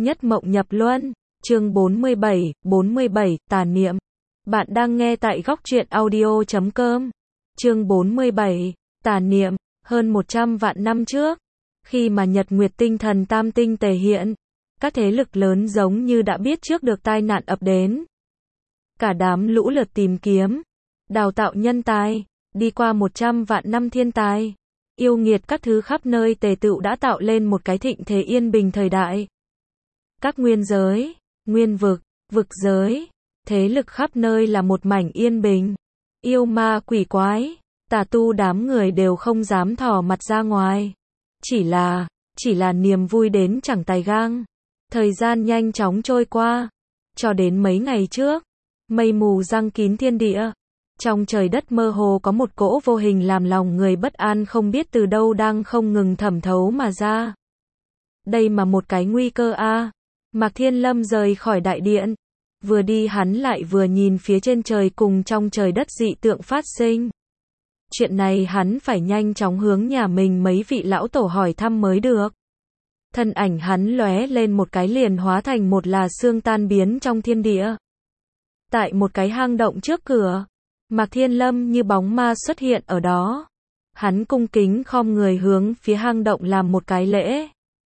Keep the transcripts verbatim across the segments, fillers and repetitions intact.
Nhất mộng nhập luân, chương bốn mươi bảy, bốn mươi bảy, tà niệm. Bạn đang nghe tại góc truyện audio chấm com. Chương bốn mươi bảy, tà niệm. Hơn một trăm vạn năm trước, khi mà Nhật Nguyệt tinh thần tam tinh tề hiện, các thế lực lớn giống như đã biết trước được tai nạn ập đến. Cả đám lũ lượt tìm kiếm, đào tạo nhân tài, đi qua một trăm vạn năm thiên tài, yêu nghiệt các thứ khắp nơi tề tựu đã tạo lên một cái thịnh thế yên bình thời đại. Các nguyên giới, nguyên vực, vực giới, thế lực khắp nơi là một mảnh yên bình. Yêu ma quỷ quái, tà tu đám người đều không dám thò mặt ra ngoài. Chỉ là, chỉ là niềm vui đến chẳng tài gang. Thời gian nhanh chóng trôi qua. Cho đến mấy ngày trước, mây mù giăng kín thiên địa. Trong trời đất mơ hồ có một cỗ vô hình làm lòng người bất an không biết từ đâu đang không ngừng thẩm thấu mà ra. Đây mà một cái nguy cơ a. À. Mạc Thiên Lâm rời khỏi đại điện. Vừa đi hắn lại vừa nhìn phía trên trời cùng trong trời đất dị tượng phát sinh. Chuyện này hắn phải nhanh chóng hướng nhà mình mấy vị lão tổ hỏi thăm mới được. Thân ảnh hắn lóe lên một cái liền hóa thành một là xương tan biến trong thiên địa. Tại một cái hang động trước cửa, Mạc Thiên Lâm như bóng ma xuất hiện ở đó. Hắn cung kính khom người hướng phía hang động làm một cái lễ.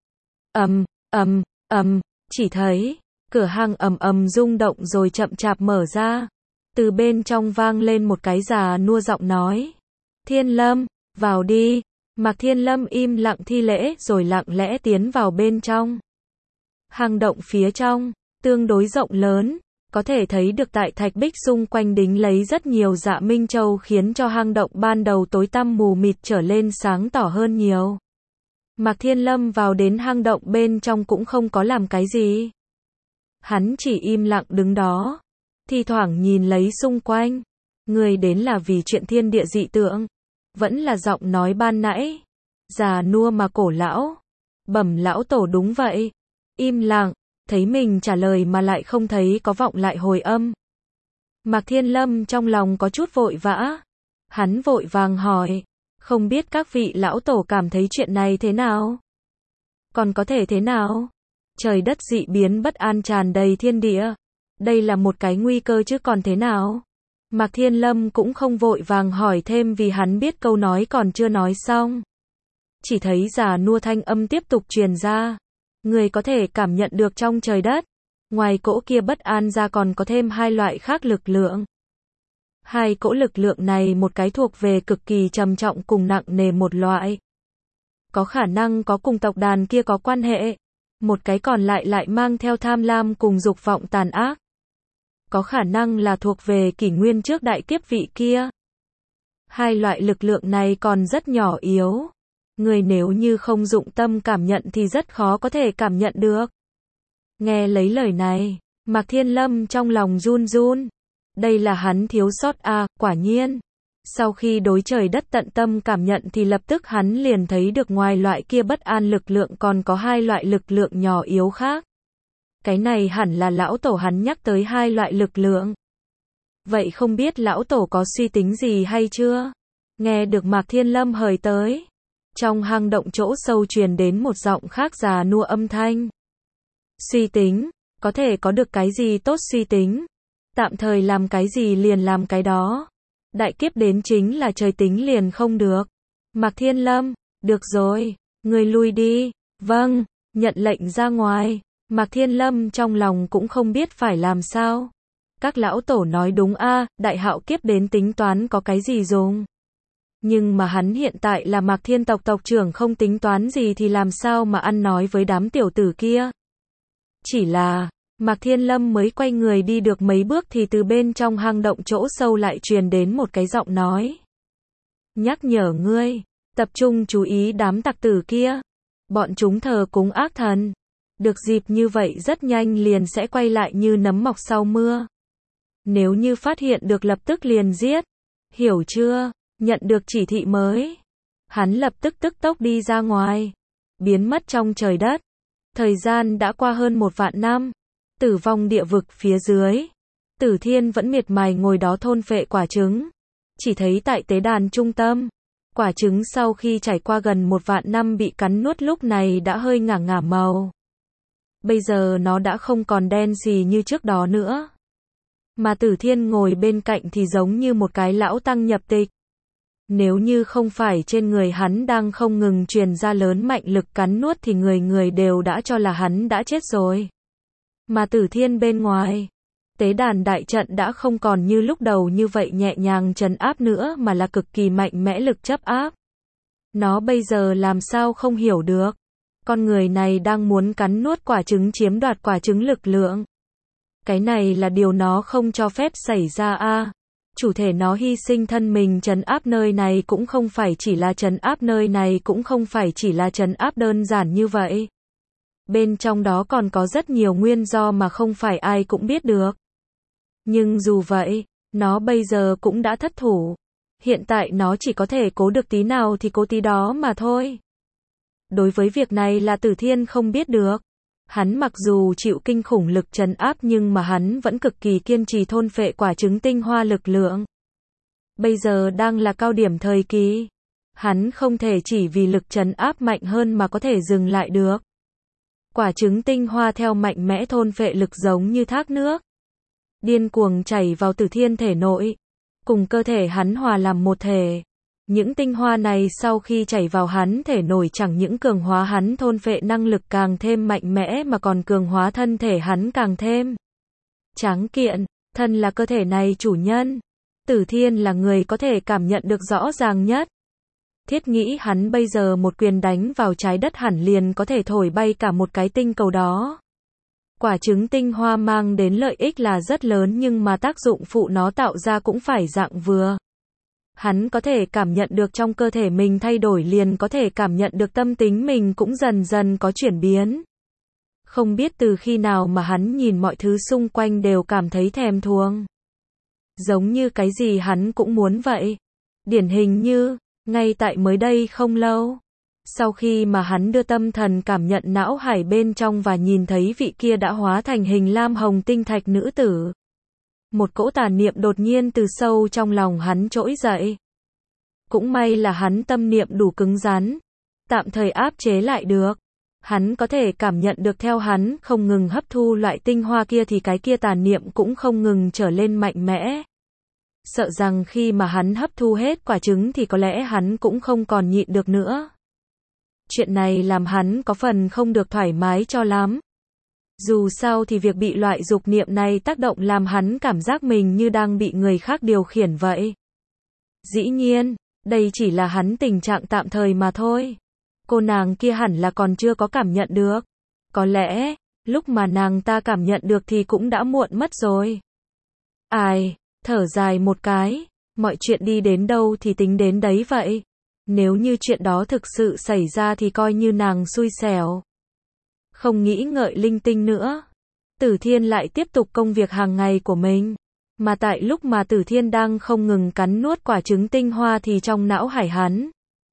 Ầm, ầm, ầm, chỉ thấy cửa hang ầm ầm rung động rồi chậm chạp mở ra. Từ bên trong vang lên một cái già nua giọng nói. Thiên Lâm, vào đi. Mạc Thiên Lâm im lặng thi lễ rồi lặng lẽ tiến vào bên trong. Hang động phía trong, tương đối rộng lớn, có thể thấy được tại thạch bích xung quanh đính lấy rất nhiều dạ minh châu khiến cho hang động ban đầu tối tăm mù mịt trở lên sáng tỏ hơn nhiều. Mạc Thiên Lâm vào đến hang động bên trong cũng không có làm cái gì. Hắn chỉ im lặng đứng đó, thi thoảng nhìn lấy xung quanh. Người đến là vì chuyện thiên địa dị tượng. Vẫn là giọng nói ban nãy. Già nua mà cổ lão. Bẩm lão tổ đúng vậy. Im lặng, thấy mình trả lời mà lại không thấy có vọng lại hồi âm. Mạc Thiên Lâm trong lòng có chút vội vã. Hắn vội vàng hỏi. Không biết các vị lão tổ cảm thấy chuyện này thế nào? Còn có thể thế nào? Trời đất dị biến bất an tràn đầy thiên địa. Đây là một cái nguy cơ chứ còn thế nào? Mạc Thiên Lâm cũng không vội vàng hỏi thêm vì hắn biết câu nói còn chưa nói xong. Chỉ thấy già nua thanh âm tiếp tục truyền ra. Người có thể cảm nhận được trong trời đất. Ngoài cỗ kia bất an ra còn có thêm hai loại khác lực lượng. Hai cỗ lực lượng này một cái thuộc về cực kỳ trầm trọng cùng nặng nề một loại. Có khả năng có cùng tộc đàn kia có quan hệ. Một cái còn lại lại mang theo tham lam cùng dục vọng tàn ác. Có khả năng là thuộc về kỷ nguyên trước đại kiếp vị kia. Hai loại lực lượng này còn rất nhỏ yếu. Người nếu như không dụng tâm cảm nhận thì rất khó có thể cảm nhận được. Nghe lấy lời này, Mạc Thiên Lâm trong lòng run run. Đây là hắn thiếu sót à, quả nhiên. Sau khi đối trời đất tận tâm cảm nhận thì lập tức hắn liền thấy được ngoài loại kia bất an lực lượng còn có hai loại lực lượng nhỏ yếu khác. Cái này hẳn là lão tổ hắn nhắc tới hai loại lực lượng. Vậy không biết lão tổ có suy tính gì hay chưa? Nghe được Mạc Thiên Lâm hời tới. Trong hang động chỗ sâu truyền đến một giọng khác già nua âm thanh. Suy tính, có thể có được cái gì tốt suy tính. Tạm thời làm cái gì liền làm cái đó. Đại kiếp đến chính là trời tính liền không được. Mạc Thiên Lâm, được rồi, người lui đi. Vâng, nhận lệnh ra ngoài. Mạc Thiên Lâm trong lòng cũng không biết phải làm sao. Các lão tổ nói đúng a, à, đại hạo kiếp đến tính toán có cái gì dùng. Nhưng mà hắn hiện tại là Mạc Thiên tộc tộc trưởng không tính toán gì thì làm sao mà ăn nói với đám tiểu tử kia. Chỉ là, Mạc Thiên Lâm mới quay người đi được mấy bước thì từ bên trong hang động chỗ sâu lại truyền đến một cái giọng nói. Nhắc nhở ngươi, tập trung chú ý đám tặc tử kia. Bọn chúng thờ cúng ác thần. Được dịp như vậy rất nhanh liền sẽ quay lại như nấm mọc sau mưa. Nếu như phát hiện được lập tức liền giết. Hiểu chưa? Nhận được chỉ thị mới. Hắn lập tức tức tốc đi ra ngoài. Biến mất trong trời đất. Thời gian đã qua hơn một vạn năm. Tử vong địa vực phía dưới. Tử Thiên vẫn miệt mài ngồi đó thôn phệ quả trứng. Chỉ thấy tại tế đàn trung tâm. Quả trứng sau khi trải qua gần một vạn năm bị cắn nuốt lúc này đã hơi ngả ngả màu. Bây giờ nó đã không còn đen xì như trước đó nữa. Mà Tử Thiên ngồi bên cạnh thì giống như một cái lão tăng nhập tịch. Nếu như không phải trên người hắn đang không ngừng truyền ra lớn mạnh lực cắn nuốt thì người người đều đã cho là hắn đã chết rồi. Mà Tử Thiên bên ngoài, tế đàn đại trận đã không còn như lúc đầu như vậy nhẹ nhàng trấn áp nữa mà là cực kỳ mạnh mẽ lực chấp áp. Nó bây giờ làm sao không hiểu được. Con người này đang muốn cắn nuốt quả trứng chiếm đoạt quả trứng lực lượng. Cái này là điều nó không cho phép xảy ra a. Chủ thể nó hy sinh thân mình trấn áp nơi này cũng không phải chỉ là trấn áp nơi này cũng không phải chỉ là trấn áp đơn giản như vậy. Bên trong đó còn có rất nhiều nguyên do mà không phải ai cũng biết được. Nhưng dù vậy, nó bây giờ cũng đã thất thủ. Hiện tại nó chỉ có thể cố được tí nào thì cố tí đó mà thôi. Đối với việc này là Tử Thiên không biết được. Hắn mặc dù chịu kinh khủng lực trấn áp nhưng mà hắn vẫn cực kỳ kiên trì thôn phệ quả trứng tinh hoa lực lượng. Bây giờ đang là cao điểm thời kỳ. Hắn không thể chỉ vì lực trấn áp mạnh hơn mà có thể dừng lại được. Quả trứng tinh hoa theo mạnh mẽ thôn phệ lực giống như thác nước. Điên cuồng chảy vào Tử Thiên thể nội. Cùng cơ thể hắn hòa làm một thể. Những tinh hoa này sau khi chảy vào hắn thể nổi chẳng những cường hóa hắn thôn phệ năng lực càng thêm mạnh mẽ mà còn cường hóa thân thể hắn càng thêm tráng kiện. Thân là cơ thể này chủ nhân. Tử Thiên là người có thể cảm nhận được rõ ràng nhất. Thiết nghĩ hắn bây giờ một quyền đánh vào trái đất hẳn liền có thể thổi bay cả một cái tinh cầu đó. Quả trứng tinh hoa mang đến lợi ích là rất lớn nhưng mà tác dụng phụ nó tạo ra cũng phải dạng vừa. Hắn có thể cảm nhận được trong cơ thể mình thay đổi liền có thể cảm nhận được tâm tính mình cũng dần dần có chuyển biến. Không biết từ khi nào mà hắn nhìn mọi thứ xung quanh đều cảm thấy thèm thuồng. Giống như cái gì hắn cũng muốn vậy. Điển hình như, ngay tại mới đây không lâu. Sau khi mà hắn đưa tâm thần cảm nhận não hải bên trong và nhìn thấy vị kia đã hóa thành hình lam hồng tinh thạch nữ tử. Một cỗ tà niệm đột nhiên từ sâu trong lòng hắn trỗi dậy. Cũng may là hắn tâm niệm đủ cứng rắn, tạm thời áp chế lại được. Hắn có thể cảm nhận được theo hắn không ngừng hấp thu loại tinh hoa kia thì cái kia tà niệm cũng không ngừng trở lên mạnh mẽ. Sợ rằng khi mà hắn hấp thu hết quả trứng thì có lẽ hắn cũng không còn nhịn được nữa. Chuyện này làm hắn có phần không được thoải mái cho lắm. Dù sao thì việc bị loại dục niệm này tác động làm hắn cảm giác mình như đang bị người khác điều khiển vậy. Dĩ nhiên, đây chỉ là hắn tình trạng tạm thời mà thôi. Cô nàng kia hẳn là còn chưa có cảm nhận được. Có lẽ, lúc mà nàng ta cảm nhận được thì cũng đã muộn mất rồi. Ai, thở dài một cái, mọi chuyện đi đến đâu thì tính đến đấy vậy. Nếu như chuyện đó thực sự xảy ra thì coi như nàng xui xẻo. Không nghĩ ngợi linh tinh nữa. Tử Thiên lại tiếp tục công việc hàng ngày của mình. Mà tại lúc mà Tử Thiên đang không ngừng cắn nuốt quả trứng tinh hoa thì trong não hải hắn.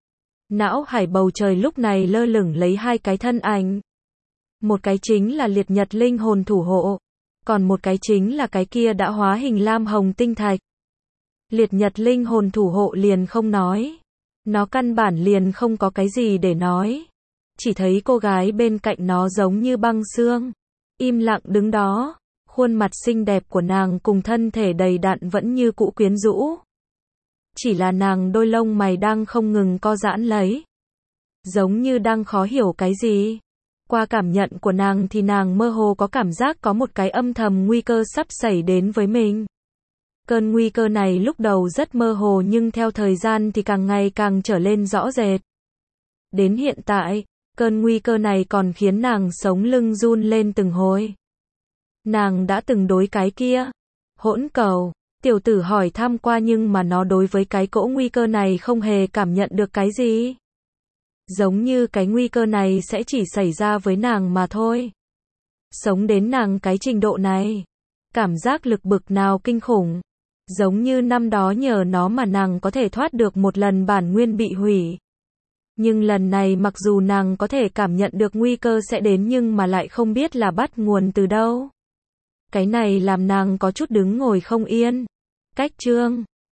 Não hải bầu trời lúc này lơ lửng lấy hai cái thân ảnh. Một cái chính là liệt nhật linh hồn thủ hộ. Còn một cái chính là cái kia đã hóa hình lam hồng tinh thạch. Liệt nhật linh hồn thủ hộ liền không nói. Nó căn bản liền không có cái gì để nói. Chỉ thấy cô gái bên cạnh nó giống như băng xương. Im lặng đứng đó. Khuôn mặt xinh đẹp của nàng cùng thân thể đầy đặn vẫn như cũ quyến rũ. Chỉ là nàng đôi lông mày đang không ngừng co giãn lấy. Giống như đang khó hiểu cái gì. Qua cảm nhận của nàng thì nàng mơ hồ có cảm giác có một cái âm thầm nguy cơ sắp xảy đến với mình. Cơn nguy cơ này lúc đầu rất mơ hồ nhưng theo thời gian thì càng ngày càng trở lên rõ rệt. Đến hiện tại, cơn nguy cơ này còn khiến nàng sống lưng run lên từng hồi. Nàng đã từng đối cái kia, hỗn cầu, tiểu tử hỏi thăm qua nhưng mà nó đối với cái cỗ nguy cơ này không hề cảm nhận được cái gì. Giống như cái nguy cơ này sẽ chỉ xảy ra với nàng mà thôi. Sống đến nàng cái trình độ này, cảm giác lực bực nào kinh khủng. Giống như năm đó nhờ nó mà nàng có thể thoát được một lần bản nguyên bị hủy. Nhưng lần này mặc dù nàng có thể cảm nhận được nguy cơ sẽ đến nhưng mà lại không biết là bắt nguồn từ đâu. Cái này làm nàng có chút đứng ngồi không yên. Cách chương